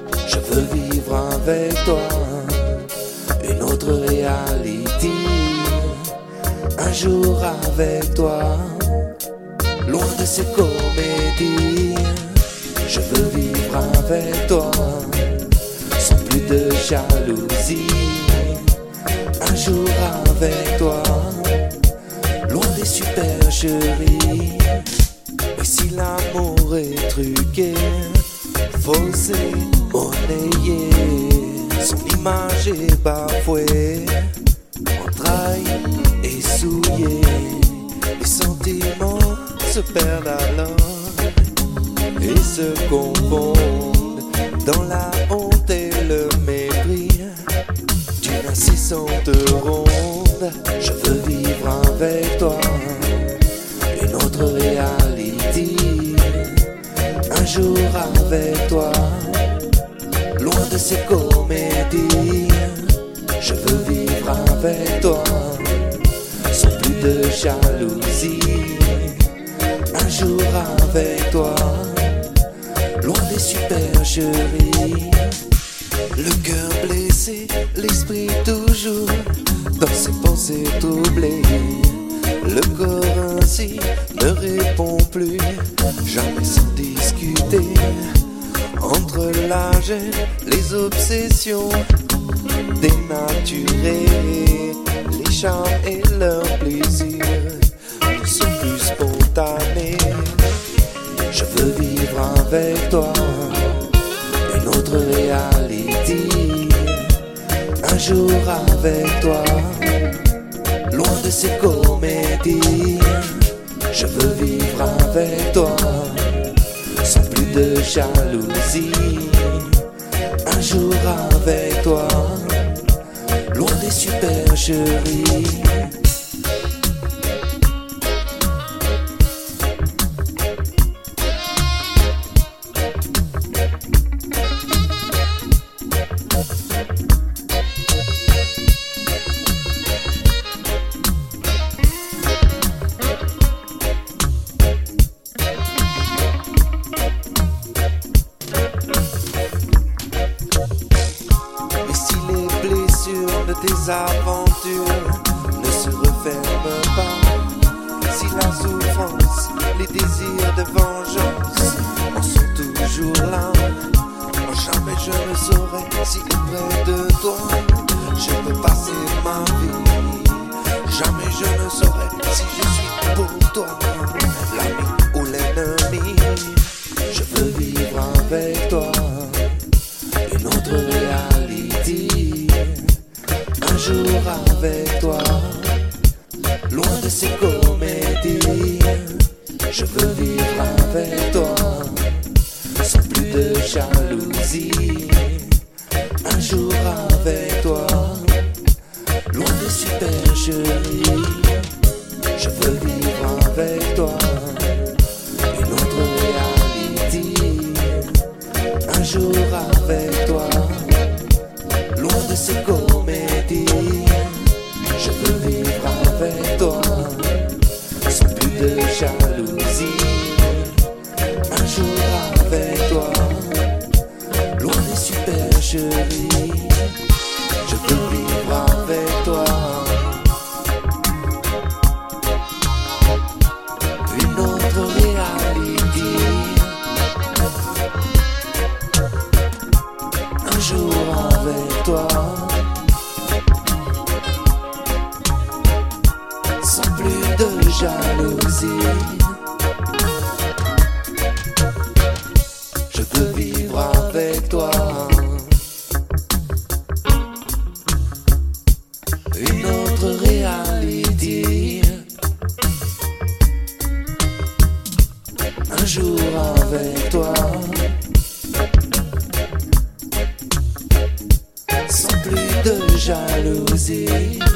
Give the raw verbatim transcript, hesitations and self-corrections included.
Je veux vivre avec toi une autre réalité. Un jour avec toi, loin de ces comédies. Je veux vivre avec toi, sans plus de jalousie. Un jour avec toi, loin des supercheries. Et si l'amour est truqué, faussé, monnayé, son image est bafouée, entrailles et souillé, les sentiments se perdent alors et se confondent dans la honte et le mépris d'une incessante ronde. Je veux vivre avec toi une autre réalité. Un jour avec toi, loin de ces comédies. Je veux vivre avec toi, sans plus de jalousie. Un jour avec toi, loin des supercheries. Le cœur blessé, l'esprit toujours dans ses pensées troublées. Le corps ainsi ne répond plus, jamais sans discuter. Entre la gêne, les obsessions dénaturées, les charmes et leur plaisir ne sont plus spontanés. Je veux vivre avec toi une autre réalité. Un jour avec toi, loin de ces comédies. Je veux vivre avec toi, sans plus de jalousie. Un jour avec toi, loin des supercheries. Tes aventures ne se referment pas. Si la souffrance, les désirs de vengeance en sont toujours là, moi jamais je ne saurais si près de toi je peux passer ma vie. Jamais je ne saurais si je suis pour toi l'ami ou l'ennemi. Je veux vivre avec toi une autre réalité. Un jour avec toi, loin de ces comédies. Je veux vivre avec toi, sans plus de jalousie. Un jour avec toi, loin des supercheries. Je veux vivre avec toi une autre réalité. Un jour avec toi, loin de ces comédies. Je veux vivre avec toi, sans plus de jalousie. Un jour avec toi, loin des supercheries. Je veux vivre avec toi une autre réalité. Un jour avec toi, sans plus de jalousie. Je veux vivre avec toi une autre réalité. Un jour avec toi, sans plus de jalousie.